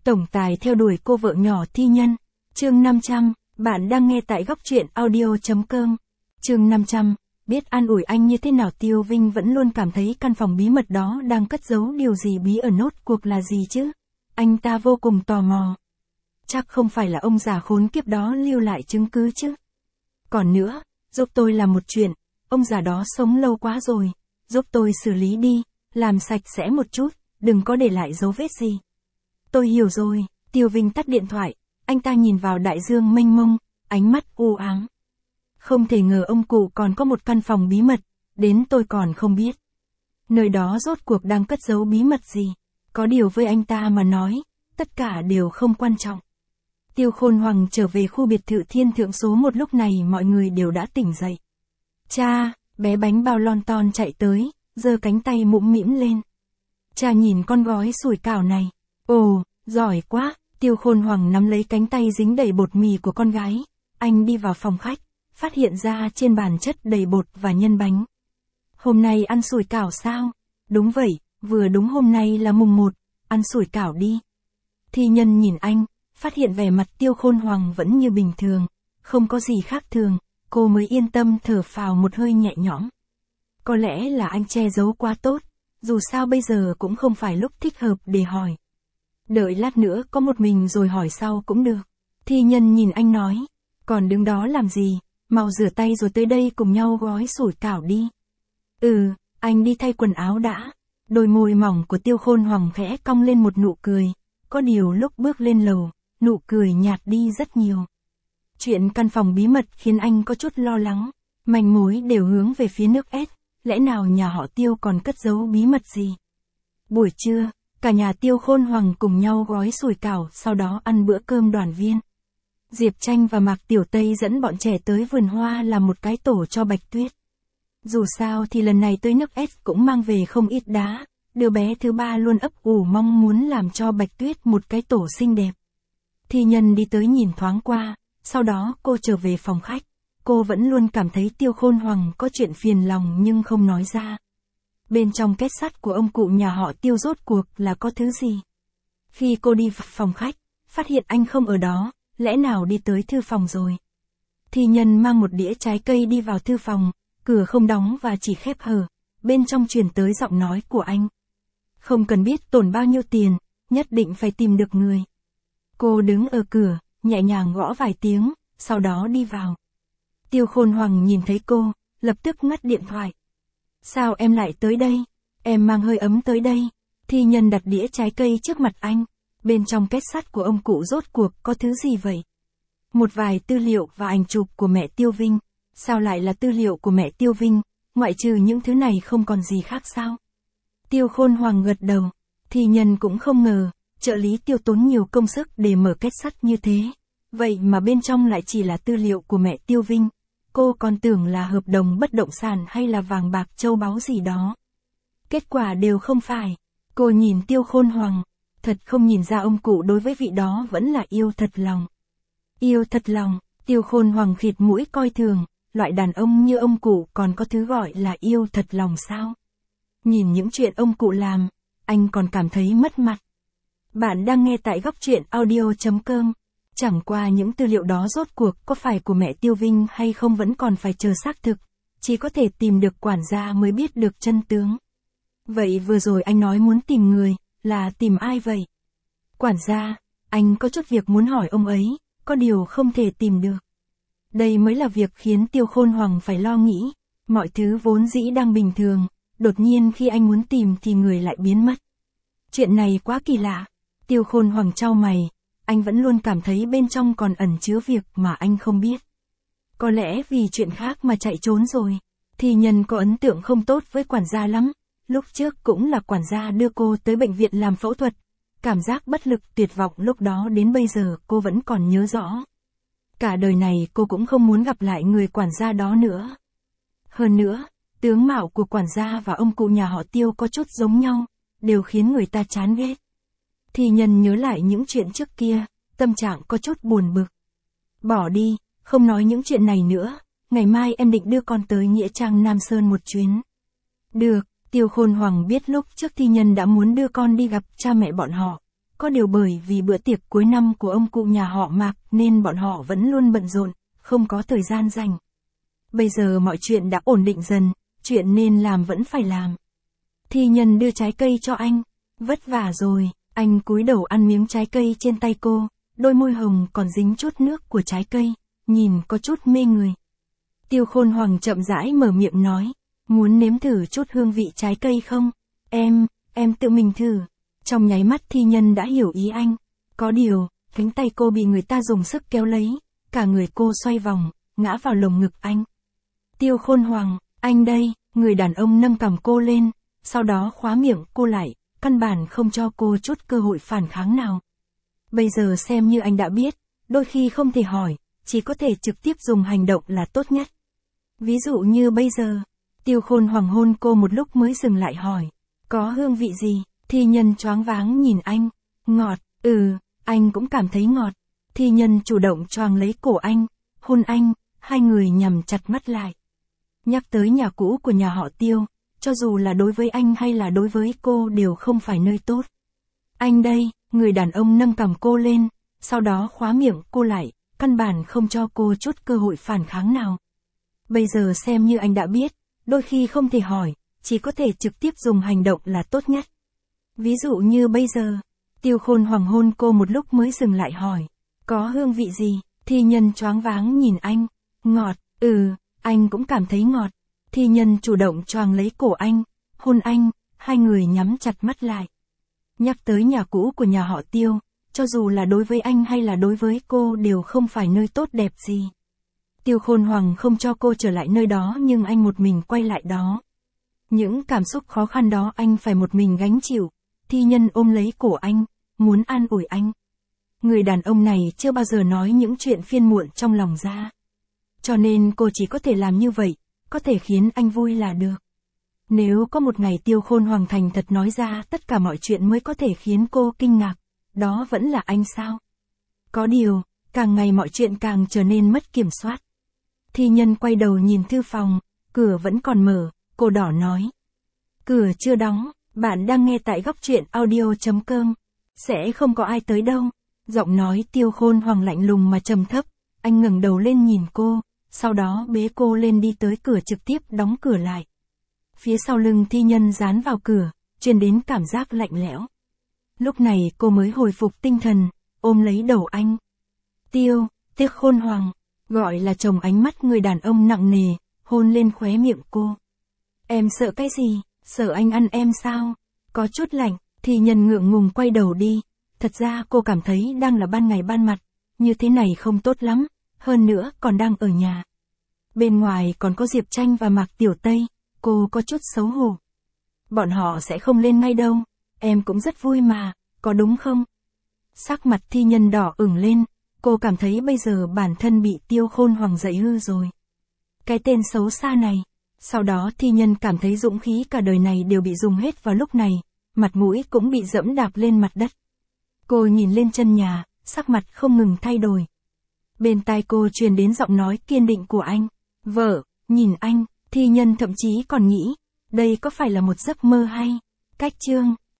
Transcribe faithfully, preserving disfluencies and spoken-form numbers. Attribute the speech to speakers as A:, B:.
A: Tổng tài theo đuổi cô vợ nhỏ thi nhân. Chương năm trăm, bạn đang nghe tại góc truyện audio chấm com. Chương năm trăm, biết an ủi anh như thế nào Tiêu Vinh vẫn luôn cảm thấy căn phòng bí mật đó đang cất giấu điều gì bí ẩn, nốt cuộc là gì chứ? Anh ta vô cùng tò mò. Chắc không phải là ông già khốn kiếp đó lưu lại chứng cứ chứ? Còn nữa, giúp tôi làm một chuyện, ông già đó sống lâu quá rồi, giúp tôi xử lý đi, làm sạch sẽ một chút, đừng có để lại dấu vết gì. Tôi hiểu rồi, Tiêu Vinh tắt điện thoại, anh ta nhìn vào đại dương mênh mông, ánh mắt u ám. Không thể ngờ ông cụ còn có một căn phòng bí mật, đến tôi còn không biết. Nơi đó rốt cuộc đang cất giấu bí mật gì? Có điều với anh ta mà nói, tất cả đều không quan trọng. Tiêu Khôn Hoằng trở về khu biệt thự Thiên Thượng số một, lúc này mọi người đều đã tỉnh dậy. Cha, bé bánh bao lon ton chạy tới, giơ cánh tay mũm mĩm lên. Cha nhìn con gói sủi cảo này. Ồ, giỏi quá, Tiêu Khôn Hoằng nắm lấy cánh tay dính đầy bột mì của con gái. Anh đi vào phòng khách, phát hiện ra trên bàn chất đầy bột và nhân bánh. Hôm nay ăn sủi cảo sao? Đúng vậy, vừa đúng hôm nay là mùng một, ăn sủi cảo đi. Thi nhân nhìn anh, phát hiện vẻ mặt Tiêu Khôn Hoằng vẫn như bình thường, không có gì khác thường, cô mới yên tâm thở phào một hơi nhẹ nhõm. Có lẽ là anh che giấu quá tốt, dù sao bây giờ cũng không phải lúc thích hợp để hỏi. Đợi lát nữa có một mình rồi hỏi sau cũng được. Thi nhân nhìn anh nói, còn đứng đó làm gì, mau rửa tay rồi tới đây cùng nhau gói sủi cảo đi. Ừ, anh đi thay quần áo đã. Đôi môi mỏng của Tiêu Khôn Hoằng khẽ cong lên một nụ cười, có điều lúc bước lên lầu, nụ cười nhạt đi rất nhiều. Chuyện căn phòng bí mật khiến anh có chút lo lắng, manh mối đều hướng về phía nước ép, lẽ nào nhà họ Tiêu còn cất giấu bí mật gì? Buổi trưa, cả nhà Tiêu Khôn Hoằng cùng nhau gói sủi cảo, sau đó ăn bữa cơm đoàn viên. Diệp Tranh và Mạc Tiểu Tây dẫn bọn trẻ tới vườn hoa làm một cái tổ cho Bạch Tuyết. Dù sao thì lần này tới nước ép cũng mang về không ít đá, đứa bé thứ ba luôn ấp ủ mong muốn làm cho Bạch Tuyết một cái tổ xinh đẹp. Thi nhân đi tới nhìn thoáng qua, sau đó cô trở về phòng khách. Cô vẫn luôn cảm thấy Tiêu Khôn Hoằng có chuyện phiền lòng nhưng không nói ra. Bên trong két sắt của ông cụ nhà họ Tiêu rốt cuộc là có thứ gì? Khi cô đi vào phòng khách, phát hiện anh không ở đó, lẽ nào đi tới thư phòng rồi? Thi nhân mang một đĩa trái cây đi vào thư phòng, cửa không đóng và chỉ khép hờ, bên trong truyền tới giọng nói của anh. Không cần biết tổn bao nhiêu tiền, nhất định phải tìm được người. Cô đứng ở cửa, nhẹ nhàng gõ vài tiếng, sau đó đi vào. Tiêu Khôn Hoằng nhìn thấy cô, lập tức ngắt điện thoại. Sao em lại tới đây? Em mang hơi ấm tới đây. Thi nhân đặt đĩa trái cây trước mặt anh. Bên trong két sắt của ông cụ rốt cuộc có thứ gì vậy? Một vài tư liệu và ảnh chụp của mẹ Tiêu Vinh. Sao lại là tư liệu của mẹ Tiêu Vinh? Ngoại trừ những thứ này không còn gì khác sao? Tiêu Khôn Hoằng gật đầu. Thi nhân cũng không ngờ, trợ lý Tiêu tốn nhiều công sức để mở két sắt như thế. Vậy mà bên trong lại chỉ là tư liệu của mẹ Tiêu Vinh. Cô còn tưởng là hợp đồng bất động sản hay là vàng bạc châu báu gì đó. Kết quả đều không phải. Cô nhìn Tiêu Khôn Hoằng, thật không nhìn ra ông cụ đối với vị đó vẫn là yêu thật lòng. Yêu thật lòng, Tiêu Khôn Hoằng khịt mũi coi thường, loại đàn ông như ông cụ còn có thứ gọi là yêu thật lòng sao? Nhìn những chuyện ông cụ làm, anh còn cảm thấy mất mặt. Bạn đang nghe tại góc truyện audio chấm com. Chẳng qua những tư liệu đó rốt cuộc có phải của mẹ Tiêu Vinh hay không vẫn còn phải chờ xác thực, chỉ có thể tìm được quản gia mới biết được chân tướng. Vậy vừa rồi anh nói muốn tìm người, là tìm ai vậy? Quản gia, anh có chút việc muốn hỏi ông ấy, có điều không thể tìm được. Đây mới là việc khiến Tiêu Khôn Hoằng phải lo nghĩ, mọi thứ vốn dĩ đang bình thường, đột nhiên khi anh muốn tìm thì người lại biến mất. Chuyện này quá kỳ lạ. Tiêu Khôn Hoằng chau mày. Anh vẫn luôn cảm thấy bên trong còn ẩn chứa việc mà anh không biết. Có lẽ vì chuyện khác mà chạy trốn rồi. Thi nhân có ấn tượng không tốt với quản gia lắm. Lúc trước cũng là quản gia đưa cô tới bệnh viện làm phẫu thuật. Cảm giác bất lực tuyệt vọng lúc đó đến bây giờ cô vẫn còn nhớ rõ. Cả đời này cô cũng không muốn gặp lại người quản gia đó nữa. Hơn nữa, tướng mạo của quản gia và ông cụ nhà họ Tiêu có chút giống nhau, đều khiến người ta chán ghét. Thi nhân nhớ lại những chuyện trước kia, tâm trạng có chút buồn bực. Bỏ đi, không nói những chuyện này nữa, ngày mai em định đưa con tới Nghĩa Trang Nam Sơn một chuyến. Được, Tiêu Khôn Hoằng biết lúc trước thi nhân đã muốn đưa con đi gặp cha mẹ bọn họ, có điều bởi vì bữa tiệc cuối năm của ông cụ nhà họ Mạc nên bọn họ vẫn luôn bận rộn, không có thời gian dành. Bây giờ mọi chuyện đã ổn định dần, chuyện nên làm vẫn phải làm. Thi Nhân đưa trái cây cho anh. Vất vả rồi, anh cúi đầu ăn miếng trái cây trên tay cô, đôi môi hồng còn dính chút nước của trái cây, nhìn có chút mê người. Tiêu Khôn Hoàng chậm rãi mở miệng nói, muốn nếm thử chút hương vị trái cây không? Em, em tự mình thử. Trong nháy mắt Thi Nhân đã hiểu ý anh. Có điều, cánh tay cô bị người ta dùng sức kéo lấy, cả người cô xoay vòng, ngã vào lồng ngực anh. Tiêu Khôn Hoàng, anh đây, người đàn ông nâng cằm cô lên, sau đó khóa miệng cô lại, căn bản không cho cô chút cơ hội phản kháng nào. Bây giờ xem như anh đã biết, đôi khi không thể hỏi, chỉ có thể trực tiếp dùng hành động là tốt nhất. Ví dụ như bây giờ, Tiêu Khôn Hoàng hôn cô một lúc mới dừng lại hỏi, có hương vị gì? Thi Nhân choáng váng nhìn anh, ngọt, ừ, anh cũng cảm thấy ngọt. Thi Nhân chủ động choàng lấy cổ anh, hôn anh, hai người nhắm chặt mắt lại. Nhắc tới nhà cũ của nhà họ Tiêu, cho dù là đối với anh hay là đối với cô đều không phải nơi tốt. Anh đây, người đàn ông nâng cằm cô lên, sau đó khóa miệng cô lại, căn bản không cho cô chút cơ hội phản kháng nào. Bây giờ xem như anh đã biết, đôi khi không thể hỏi, chỉ có thể trực tiếp dùng hành động là tốt nhất. Ví dụ như bây giờ, Tiêu Khôn Hoàng hôn cô một lúc mới dừng lại hỏi, có hương vị gì? Thi Nhân choáng váng nhìn anh, ngọt, ừ, anh cũng cảm thấy ngọt. Thi Nhân chủ động choàng lấy cổ anh, hôn anh, hai người nhắm chặt mắt lại. Nhắc tới nhà cũ của nhà họ Tiêu, cho dù là đối với anh hay là đối với cô đều không phải nơi tốt đẹp gì. Tiêu Khôn Hoàng không cho cô trở lại nơi đó nhưng anh một mình quay lại đó. Những cảm xúc khó khăn đó anh phải một mình gánh chịu. Thi Nhân ôm lấy cổ anh, muốn an ủi anh. Người đàn ông này chưa bao giờ nói những chuyện phiền muộn trong lòng ra. Cho nên cô chỉ có thể làm như vậy, có thể khiến anh vui là được. Nếu có một ngày Tiêu Khôn Hoàng thành thật nói ra tất cả mọi chuyện mới có thể khiến cô kinh ngạc, đó vẫn là anh sao? Có điều, càng ngày mọi chuyện càng trở nên mất kiểm soát. Thi Nhân quay đầu nhìn thư phòng, cửa vẫn còn mở, cô đỏ nói. Cửa chưa đóng, bạn đang nghe tại góc truyện audio chấm com. Sẽ không có ai tới đâu. Giọng nói Tiêu Khôn Hoàng lạnh lùng mà trầm thấp, anh ngẩng đầu lên nhìn cô, sau đó bế cô lên đi tới cửa trực tiếp đóng cửa lại. Phía sau lưng Thi Nhân dán vào cửa, truyền đến cảm giác lạnh lẽo. Lúc này cô mới hồi phục tinh thần, ôm lấy đầu anh. Tiêu, Tiêu Khôn Hoàng, gọi là chồng ánh mắt người đàn ông nặng nề, hôn lên khóe miệng cô. Em sợ cái gì, sợ anh ăn em sao? Có chút lạnh, Thi Nhân ngượng ngùng quay đầu đi. Thật ra cô cảm thấy đang là ban ngày ban mặt, như thế này không tốt lắm, hơn nữa còn đang ở nhà. Bên ngoài còn có Diệp Tranh và Mạc Tiểu Tây, cô có chút xấu hổ. Bọn họ sẽ không lên ngay đâu, em cũng rất vui mà, có đúng không? Sắc mặt Thi Nhân đỏ ửng lên, cô cảm thấy bây giờ bản thân bị Tiêu Khôn Hoàng dạy hư rồi. Cái tên xấu xa này. Sau đó Thi Nhân cảm thấy dũng khí cả đời này đều bị dùng hết vào lúc này, mặt mũi cũng bị dẫm đạp lên mặt đất. Cô nhìn lên chân nhà, sắc mặt không ngừng thay đổi. Bên tai cô truyền đến giọng nói kiên định của anh. Vợ, nhìn anh, Thi Nhân thậm chí còn nghĩ, đây có phải là một giấc mơ hay? Cách chương